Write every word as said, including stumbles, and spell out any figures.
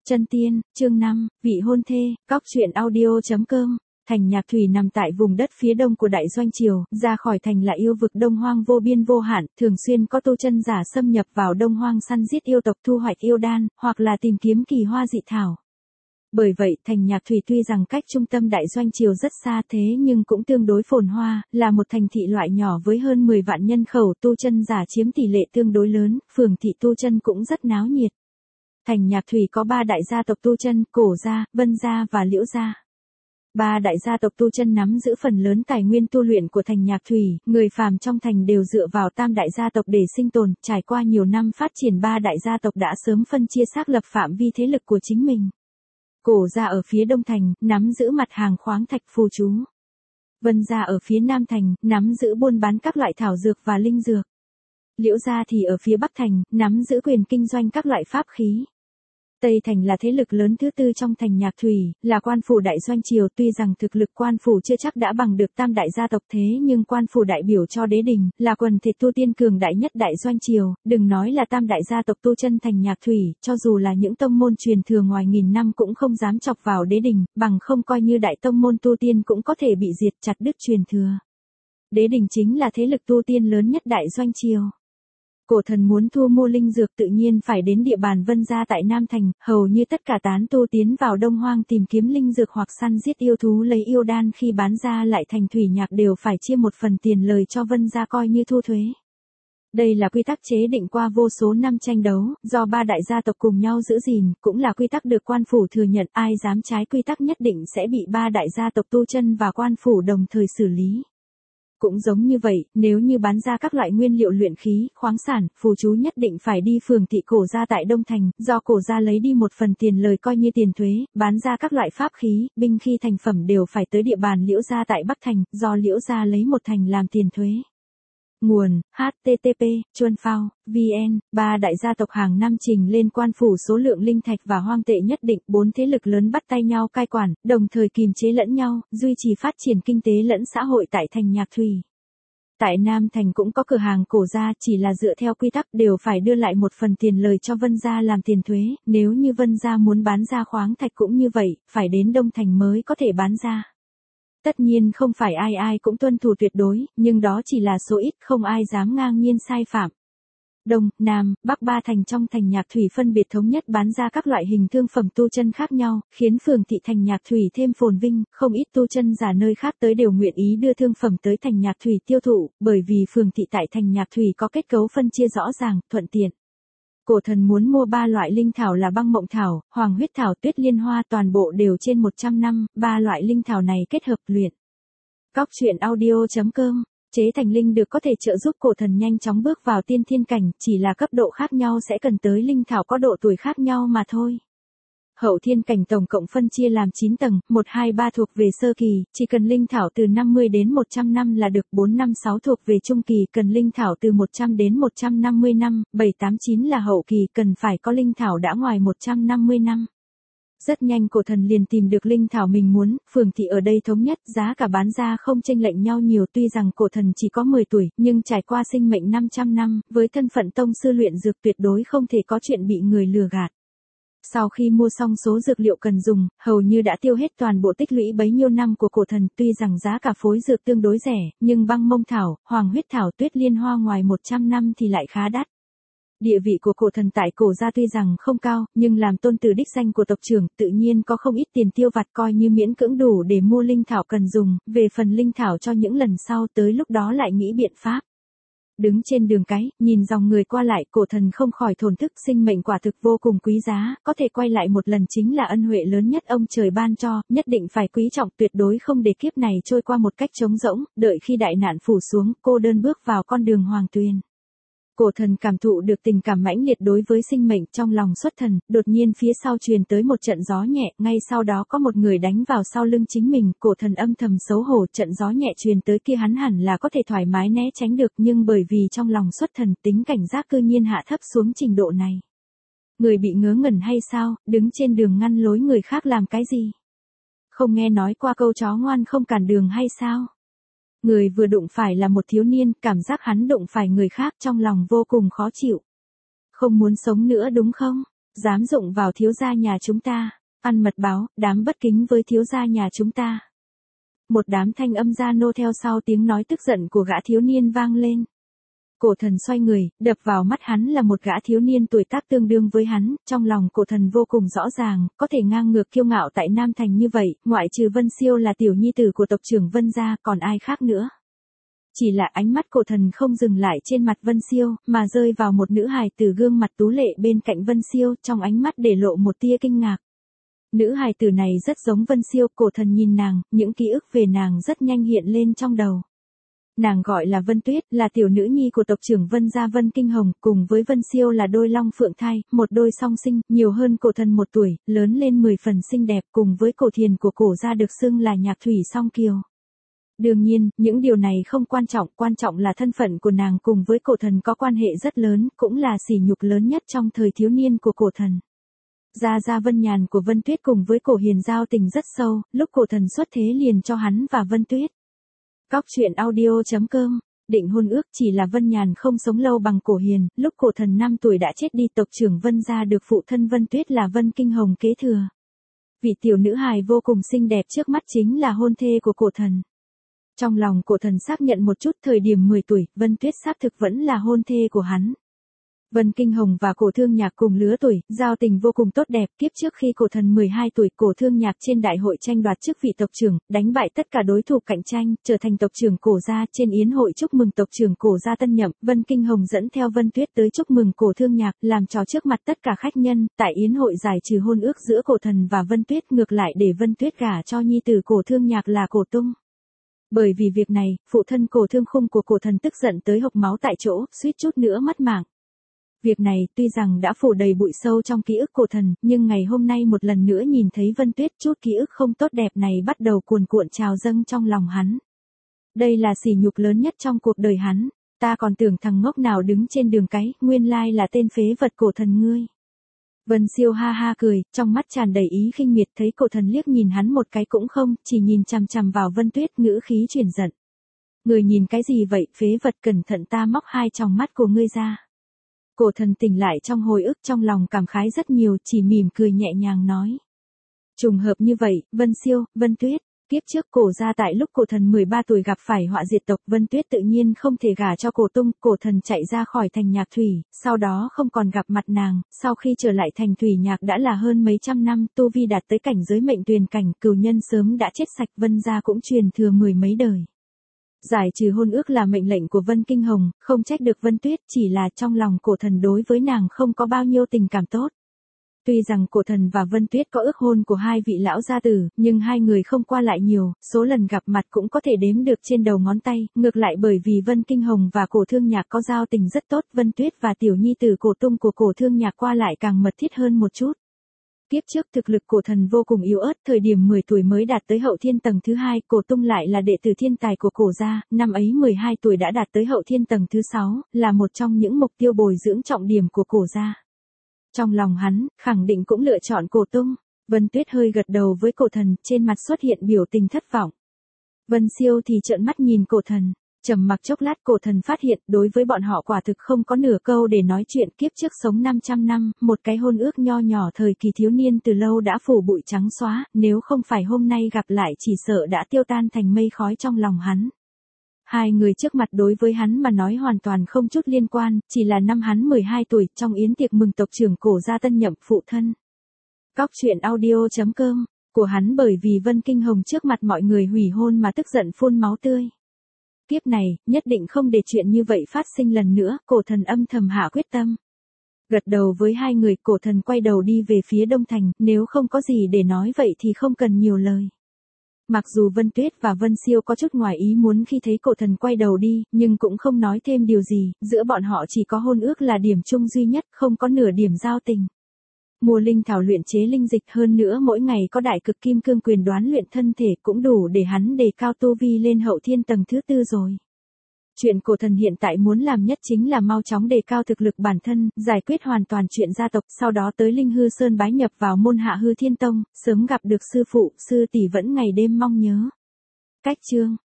Chân tiên, chương năm, vị hôn thê, cóc truyện audio.com. Thành Nhạc Thủy nằm tại vùng đất phía đông của Đại Doanh Triều, ra khỏi thành là yêu vực Đông Hoang vô biên vô hạn, thường xuyên có tu chân giả xâm nhập vào Đông Hoang săn giết yêu tộc thu hoạch yêu đan, hoặc là tìm kiếm kỳ hoa dị thảo. Bởi vậy, thành Nhạc Thủy tuy rằng cách trung tâm Đại Doanh Triều rất xa thế nhưng cũng tương đối phồn hoa, là một thành thị loại nhỏ với hơn mười vạn nhân khẩu, tu chân giả chiếm tỷ lệ tương đối lớn, phường thị tu chân cũng rất náo nhiệt. Thành Nhạc Thủy có ba đại gia tộc tu chân, Cổ gia, Vân gia và Liễu gia. Ba đại gia tộc tu chân nắm giữ phần lớn tài nguyên tu luyện của thành Nhạc Thủy, người phàm trong thành đều dựa vào tam đại gia tộc để sinh tồn, trải qua nhiều năm phát triển ba đại gia tộc đã sớm phân chia xác lập phạm vi thế lực của chính mình. Cổ gia ở phía đông thành, nắm giữ mặt hàng khoáng thạch phù chú. Vân gia ở phía nam thành, nắm giữ buôn bán các loại thảo dược và linh dược. Liễu gia thì ở phía bắc thành, nắm giữ quyền kinh doanh các loại pháp khí. Tây Thành là thế lực lớn thứ tư trong thành Nhạc Thủy, là quan phủ Đại Doanh Triều, tuy rằng thực lực quan phủ chưa chắc đã bằng được tam đại gia tộc thế nhưng quan phủ đại biểu cho đế đình, là quần thể tu tiên cường đại nhất Đại Doanh Triều, đừng nói là tam đại gia tộc tu chân thành Nhạc Thủy, cho dù là những tông môn truyền thừa ngoài nghìn năm cũng không dám chọc vào đế đình, bằng không coi như đại tông môn tu tiên cũng có thể bị diệt chặt đứt truyền thừa. Đế đình chính là thế lực tu tiên lớn nhất Đại Doanh Triều. Cổ thần muốn thu mua linh dược tự nhiên phải đến địa bàn Vân gia tại Nam Thành, hầu như tất cả tán tu tiến vào Đông Hoang tìm kiếm linh dược hoặc săn giết yêu thú lấy yêu đan khi bán ra lại thành Thủy Nhạc đều phải chia một phần tiền lời cho Vân gia coi như thu thuế. Đây là quy tắc chế định qua vô số năm tranh đấu, do ba đại gia tộc cùng nhau giữ gìn, cũng là quy tắc được quan phủ thừa nhận, ai dám trái quy tắc nhất định sẽ bị ba đại gia tộc tu chân và quan phủ đồng thời xử lý. Cũng giống như vậy, nếu như bán ra các loại nguyên liệu luyện khí, khoáng sản, phù chú nhất định phải đi phường thị Cổ gia tại Đông Thành, do Cổ gia lấy đi một phần tiền lời coi như tiền thuế, bán ra các loại pháp khí, binh khí thành phẩm đều phải tới địa bàn Liễu gia tại Bắc Thành, do Liễu gia lấy một thành làm tiền thuế. Nguồn, hát tê tê pê, chuan phao, vn, ba đại gia tộc hàng năm trình lên quan phủ số lượng linh thạch và hoang tệ nhất định, bốn thế lực lớn bắt tay nhau cai quản, đồng thời kìm chế lẫn nhau, duy trì phát triển kinh tế lẫn xã hội tại thành Nhạc Thủy. Tại Nam Thành cũng có cửa hàng Cổ gia, chỉ là dựa theo quy tắc đều phải đưa lại một phần tiền lời cho Vân gia làm tiền thuế, nếu như Vân gia muốn bán ra khoáng thạch cũng như vậy, phải đến Đông Thành mới có thể bán ra. Tất nhiên không phải ai ai cũng tuân thủ tuyệt đối, nhưng đó chỉ là số ít, không ai dám ngang nhiên sai phạm. Đông, Nam, Bắc ba thành trong thành Nhạc Thủy phân biệt thống nhất bán ra các loại hình thương phẩm tu chân khác nhau, khiến phường thị thành Nhạc Thủy thêm phồn vinh, không ít tu chân giả nơi khác tới đều nguyện ý đưa thương phẩm tới thành Nhạc Thủy tiêu thụ, bởi vì phường thị tại thành Nhạc Thủy có kết cấu phân chia rõ ràng, thuận tiện. Cổ thần muốn mua ba loại linh thảo là băng mộng thảo, hoàng huyết thảo, tuyết liên hoa, toàn bộ đều trên một trăm năm, ba loại linh thảo này kết hợp luyện. Cóc truyện audio.com, chế thành linh được có thể trợ giúp cổ thần nhanh chóng bước vào tiên thiên cảnh, chỉ là cấp độ khác nhau sẽ cần tới linh thảo có độ tuổi khác nhau mà thôi. Hậu thiên cảnh tổng cộng phân chia làm chín tầng, một, hai, ba thuộc về sơ kỳ, chỉ cần linh thảo từ năm mươi đến một trăm năm là được, bốn, năm, sáu thuộc về trung kỳ, cần linh thảo từ một trăm đến một trăm năm mươi năm, bảy, tám, chín là hậu kỳ, cần phải có linh thảo đã ngoài một trăm năm mươi năm. Rất nhanh cổ thần liền tìm được linh thảo mình muốn, phường thị ở đây thống nhất, giá cả bán ra không chênh lệch nhau nhiều, tuy rằng cổ thần chỉ có mười tuổi, nhưng trải qua sinh mệnh năm trăm năm, với thân phận tông sư luyện dược tuyệt đối không thể có chuyện bị người lừa gạt. Sau khi mua xong số dược liệu cần dùng, hầu như đã tiêu hết toàn bộ tích lũy bấy nhiêu năm của cổ thần, tuy rằng giá cả phối dược tương đối rẻ, nhưng băng mông thảo, hoàng huyết thảo, tuyết liên hoa ngoài một trăm năm thì lại khá đắt. Địa vị của cổ thần tại Cổ gia tuy rằng không cao, nhưng làm tôn tử đích danh của tộc trưởng, tự nhiên có không ít tiền tiêu vặt coi như miễn cưỡng đủ để mua linh thảo cần dùng, về phần linh thảo cho những lần sau tới lúc đó lại nghĩ biện pháp. Đứng trên đường cái, nhìn dòng người qua lại, cổ thần không khỏi thổn thức, sinh mệnh quả thực vô cùng quý giá, có thể quay lại một lần chính là ân huệ lớn nhất ông trời ban cho, nhất định phải quý trọng, tuyệt đối không để kiếp này trôi qua một cách trống rỗng, đợi khi đại nạn phủ xuống, cô đơn bước vào con đường hoàng tuyền. Cổ thần cảm thụ được tình cảm mãnh liệt đối với sinh mệnh trong lòng xuất thần, đột nhiên phía sau truyền tới một trận gió nhẹ, ngay sau đó có một người đánh vào sau lưng chính mình, cổ thần âm thầm xấu hổ, trận gió nhẹ truyền tới kia hắn hẳn là có thể thoải mái né tránh được, nhưng bởi vì trong lòng xuất thần, tính cảnh giác cư nhiên hạ thấp xuống trình độ này. Người bị ngớ ngẩn hay sao, đứng trên đường ngăn lối người khác làm cái gì? Không nghe nói qua câu chó ngoan không cản đường hay sao? Người vừa đụng phải là một thiếu niên, cảm giác hắn đụng phải người khác trong lòng vô cùng khó chịu. Không muốn sống nữa đúng không? dám dụng vào thiếu gia nhà chúng ta, ăn mật báo, đám bất kính với thiếu gia nhà chúng ta. Một đám thanh âm gia nô theo sau tiếng nói tức giận của gã thiếu niên vang lên. Cổ thần xoay người, đập vào mắt hắn là một gã thiếu niên tuổi tác tương đương với hắn, trong lòng cổ thần vô cùng rõ ràng, có thể ngang ngược kiêu ngạo tại Nam Thành như vậy, ngoại trừ Vân Siêu là tiểu nhi tử của tộc trưởng Vân gia, còn ai khác nữa. Chỉ là ánh mắt cổ thần không dừng lại trên mặt Vân Siêu, mà rơi vào một nữ hài tử gương mặt tú lệ bên cạnh Vân Siêu, trong ánh mắt để lộ một tia kinh ngạc. Nữ hài tử này rất giống Vân Siêu, cổ thần nhìn nàng, những ký ức về nàng rất nhanh hiện lên trong đầu. Nàng gọi là Vân Tuyết, là tiểu nữ nhi của tộc trưởng Vân gia Vân Kinh Hồng, cùng với Vân Siêu là đôi long phượng thai, một đôi song sinh, nhiều hơn cổ thần một tuổi, lớn lên mười phần xinh đẹp, cùng với cổ thiền của cổ gia được xưng là nhạc thủy song kiều. Đương nhiên, những điều này không quan trọng, quan trọng là thân phận của nàng cùng với cổ thần có quan hệ rất lớn, cũng là sỉ nhục lớn nhất trong thời thiếu niên của cổ thần. Gia Gia Vân Nhàn của Vân Tuyết cùng với cổ hiền giao tình rất sâu, lúc cổ thần xuất thế liền cho hắn và Vân Tuyết. Cóc truyện audio chấm com, định hôn ước chỉ là Vân Nhàn không sống lâu bằng cổ hiền, lúc cổ thần năm tuổi đã chết đi, tộc trưởng Vân gia được phụ thân Vân Tuyết là Vân Kinh Hồng kế thừa. Vị tiểu nữ hài vô cùng xinh đẹp trước mắt chính là hôn thê của cổ thần. Trong lòng cổ thần xác nhận một chút, thời điểm mười tuổi, Vân Tuyết xác thực vẫn là hôn thê của hắn. Vân Kinh Hồng và cổ thương nhạc cùng lứa tuổi, giao tình vô cùng tốt đẹp, kiếp trước khi cổ thần mười hai tuổi, cổ thương nhạc trên đại hội tranh đoạt chức vị tộc trưởng, đánh bại tất cả đối thủ cạnh tranh, trở thành tộc trưởng cổ gia. Trên yến hội chúc mừng tộc trưởng cổ gia tân nhậm, Vân Kinh Hồng dẫn theo Vân Tuyết tới chúc mừng cổ thương nhạc, làm trò trước mặt tất cả khách nhân, tại yến hội giải trừ hôn ước giữa cổ thần và Vân Tuyết, ngược lại để Vân Tuyết gả cho nhi tử cổ thương nhạc là cổ tung. Bởi vì việc này, phụ thân cổ thương khung của cổ thần tức giận tới hộc máu tại chỗ, suýt chút nữa mất mạng. Việc này tuy rằng đã phủ đầy bụi sâu trong ký ức cổ thần, nhưng ngày hôm nay một lần nữa nhìn thấy Vân Tuyết, chút ký ức không tốt đẹp này bắt đầu cuồn cuộn trào dâng trong lòng hắn. Đây là sỉ nhục lớn nhất trong cuộc đời hắn, ta còn tưởng thằng ngốc nào đứng trên đường cái, nguyên lai là tên phế vật cổ thần ngươi. Vân Siêu ha ha cười, trong mắt tràn đầy ý khinh miệt, thấy cổ thần liếc nhìn hắn một cái cũng không, chỉ nhìn chằm chằm vào Vân Tuyết, ngữ khí truyền giận. Người nhìn cái gì vậy, phế vật, cẩn thận ta móc hai tròng mắt của ngươi ra. Cổ thần tỉnh lại trong hồi ức, trong lòng cảm khái rất nhiều, chỉ mỉm cười nhẹ nhàng nói. Trùng hợp như vậy, Vân Siêu, Vân Tuyết, kiếp trước cổ gia tại lúc cổ thần mười ba tuổi gặp phải họa diệt tộc, Vân Tuyết tự nhiên không thể gả cho cổ tung, cổ thần chạy ra khỏi thành Nhạc Thủy, sau đó không còn gặp mặt nàng, sau khi trở lại thành Thủy Nhạc đã là hơn mấy trăm năm, tu vi đạt tới cảnh giới mệnh tuyền cảnh, cửu nhân sớm đã chết sạch, Vân gia cũng truyền thừa mười mấy đời. Giải trừ hôn ước là mệnh lệnh của Vân Kinh Hồng, không trách được Vân Tuyết, chỉ là trong lòng cổ thần đối với nàng không có bao nhiêu tình cảm tốt. Tuy rằng cổ thần và Vân Tuyết có ước hôn của hai vị lão gia tử, nhưng hai người không qua lại nhiều, số lần gặp mặt cũng có thể đếm được trên đầu ngón tay, ngược lại bởi vì Vân Kinh Hồng và cổ thương nhạc có giao tình rất tốt, Vân Tuyết và tiểu nhi tử cổ tung của cổ thương nhạc qua lại càng mật thiết hơn một chút. Kiếp trước thực lực cổ thần vô cùng yếu ớt, thời điểm mười tuổi mới đạt tới hậu thiên tầng thứ hai, cổ tung lại là đệ tử thiên tài của cổ gia, năm ấy mười hai tuổi đã đạt tới hậu thiên tầng thứ sáu, là một trong những mục tiêu bồi dưỡng trọng điểm của cổ gia. Trong lòng hắn, khẳng định cũng lựa chọn cổ tung. Vân Tuyết hơi gật đầu với cổ thần, trên mặt xuất hiện biểu tình thất vọng. Vân Siêu thì trợn mắt nhìn cổ thần. Trầm mặc chốc lát, cổ thần phát hiện, đối với bọn họ quả thực không có nửa câu để nói chuyện, kiếp trước sống năm trăm năm, một cái hôn ước nho nhỏ thời kỳ thiếu niên từ lâu đã phủ bụi trắng xóa, nếu không phải hôm nay gặp lại chỉ sợ đã tiêu tan thành mây khói trong lòng hắn. Hai người trước mặt đối với hắn mà nói hoàn toàn không chút liên quan, chỉ là năm hắn mười hai tuổi, trong yến tiệc mừng tộc trưởng cổ gia tân nhậm phụ thân. Cóc truyện audio chấm com, của hắn bởi vì Vân Kinh Hồng trước mặt mọi người hủy hôn mà tức giận phun máu tươi. Kiếp này, nhất định không để chuyện như vậy phát sinh lần nữa, cổ thần âm thầm hạ quyết tâm. Gật đầu với hai người, cổ thần quay đầu đi về phía Đông Thành, nếu không có gì để nói vậy thì không cần nhiều lời. Mặc dù Vân Tuyết và Vân Siêu có chút ngoài ý muốn khi thấy cổ thần quay đầu đi, nhưng cũng không nói thêm điều gì, giữa bọn họ chỉ có hôn ước là điểm chung duy nhất, không có nửa điểm giao tình. Mua linh thảo luyện chế linh dịch, hơn nữa mỗi ngày có đại cực kim cương quyền đoán luyện thân thể cũng đủ để hắn đề cao tu vi lên hậu thiên tầng thứ tư rồi. Chuyện cổ thần hiện tại muốn làm nhất chính là mau chóng đề cao thực lực bản thân, giải quyết hoàn toàn chuyện gia tộc, sau đó tới Linh Hư Sơn bái nhập vào môn Hạ Hư Thiên Tông, sớm gặp được sư phụ, sư tỷ vẫn ngày đêm mong nhớ. Cách chương